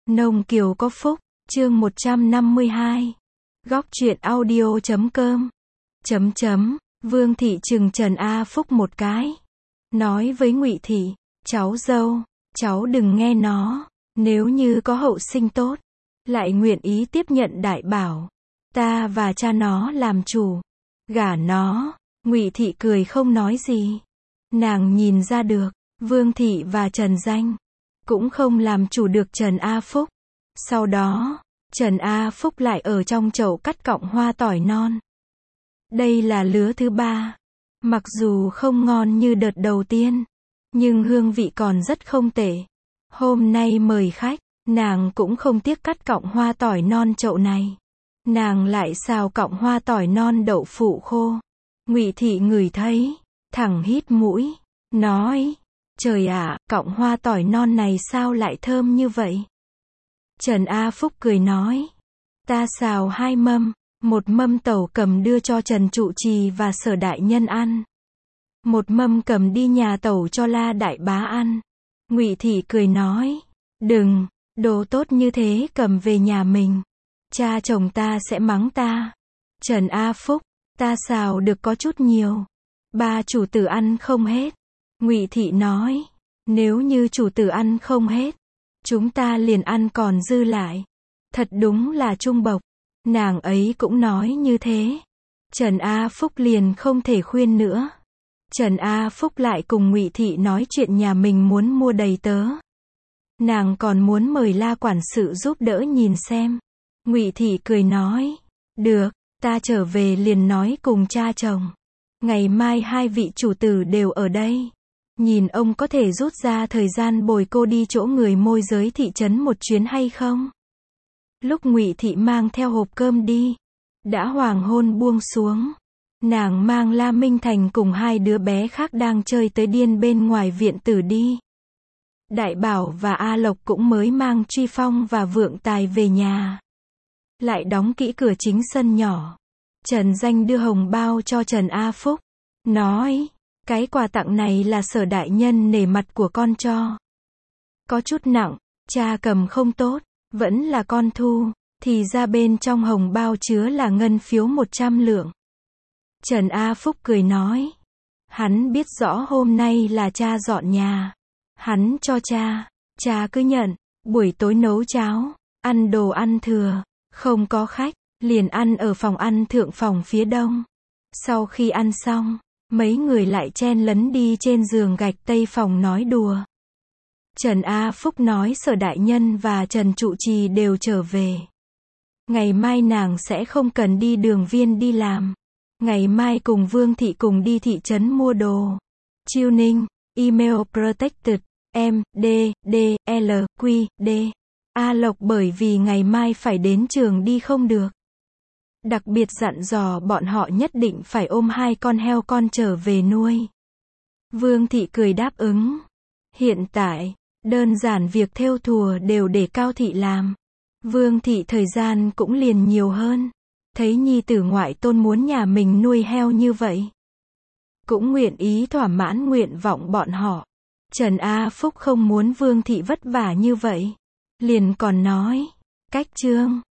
Nông Kiều có phúc, chương 152. Góc truyện audio.com. Vương thị chừng Trần A Phúc một cái. Nói với Ngụy thị, cháu dâu, cháu đừng nghe nó, nếu như có hậu sinh tốt, lại nguyện ý tiếp nhận đại bảo, ta và cha nó làm chủ, gả nó. Ngụy thị cười không nói gì. Nàng nhìn ra được, Vương thị và Trần Danh cũng không làm chủ được Trần A Phúc. Sau đó, Trần A Phúc lại ở trong chậu cắt cọng hoa tỏi non. Đây là lứa thứ ba. Mặc dù không ngon như đợt đầu tiên, nhưng hương vị còn rất không tệ. Hôm nay mời khách, nàng cũng không tiếc cắt cọng hoa tỏi non chậu này. Nàng lại xào cọng hoa tỏi non đậu phụ khô. Ngụy thị ngửi thấy, thẳng hít mũi, nói: trời ạ, cọng hoa tỏi non này sao lại thơm như vậy? Trần A Phúc cười nói: ta xào 2 mâm, một mâm tẩu cầm đưa cho Trần Trụ Trì và Sở đại nhân ăn, một mâm cầm đi nhà tẩu cho La đại bá ăn. Ngụy thị cười nói: đừng, đồ tốt như thế cầm về nhà mình, cha chồng ta sẽ mắng ta. Trần A Phúc: ta xào được có chút nhiều, ba chủ tử ăn không hết. Ngụy thị nói: nếu như chủ tử ăn không hết, chúng ta liền ăn còn dư lại. Thật đúng là trung bộc. Nàng ấy cũng nói như thế. Trần A Phúc liền không thể khuyên nữa. Trần A Phúc lại cùng Ngụy thị nói chuyện nhà mình muốn mua đầy tớ. Nàng còn muốn mời La quản sự giúp đỡ nhìn xem. Ngụy thị cười nói: được, ta trở về liền nói cùng cha chồng. Ngày mai 2 vị chủ tử đều ở đây. Nhìn ông có thể rút ra thời gian bồi cô đi chỗ người môi giới thị trấn một chuyến hay không? Lúc Ngụy thị mang theo hộp cơm đi, đã hoàng hôn buông xuống. Nàng mang La Minh Thành cùng 2 đứa bé khác đang chơi tới điên bên ngoài viện tử đi. Đại Bảo và A Lộc cũng mới mang Truy Phong và Vượng Tài về nhà. Lại đóng kỹ cửa chính sân nhỏ. Trần Danh đưa hồng bao cho Trần A Phúc, nói: cái quà tặng này là Sở đại nhân nể mặt của con cho. Có chút nặng, cha cầm không tốt, vẫn là con thu. Thì ra bên trong hồng bao chứa là ngân phiếu 100 lượng. Trần A Phúc cười nói: hắn biết rõ hôm nay là cha dọn nhà, hắn cho cha cứ nhận. Buổi tối nấu cháo, ăn đồ ăn thừa, không có khách, liền ăn ở phòng ăn thượng phòng phía đông. Sau khi ăn xong, mấy người lại chen lấn đi trên giường gạch tây phòng nói đùa. Trần A Phúc nói Sở đại nhân và Trần Trụ Trì đều trở về. Ngày mai nàng sẽ không cần đi Đường Viên đi làm. Ngày mai cùng Vương thị cùng đi thị trấn mua đồ. Chiêu Ninh, email protected, M, D, D, L, Q, D. A Lộc bởi vì ngày mai phải đến trường đi không được. Đặc biệt dặn dò bọn họ nhất định phải ôm 2 con heo con trở về nuôi. Vương thị cười đáp ứng. Hiện tại, đơn giản việc thêu thùa đều để Cao thị làm. Vương thị thời gian cũng liền nhiều hơn. Thấy nhi tử ngoại tôn muốn nhà mình nuôi heo như vậy, cũng nguyện ý thỏa mãn nguyện vọng bọn họ. Trần A Phúc không muốn Vương thị vất vả như vậy, liền còn nói: cách chương